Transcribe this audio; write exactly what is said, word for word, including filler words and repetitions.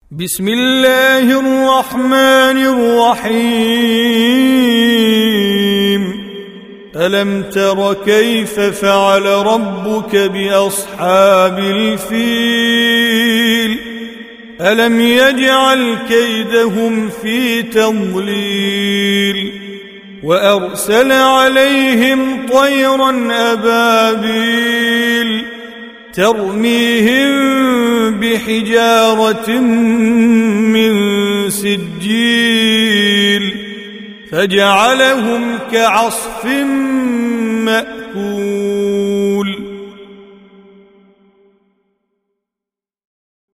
بسم الله الرحمن الرحيم ألم تر كيف فعل ربك بأصحاب الفيل ألم يجعل كيدهم في تضليل وأرسل عليهم طيرا أبابيل ترميهم بحجارة من سجيل فجعلهم كعصف مأكول.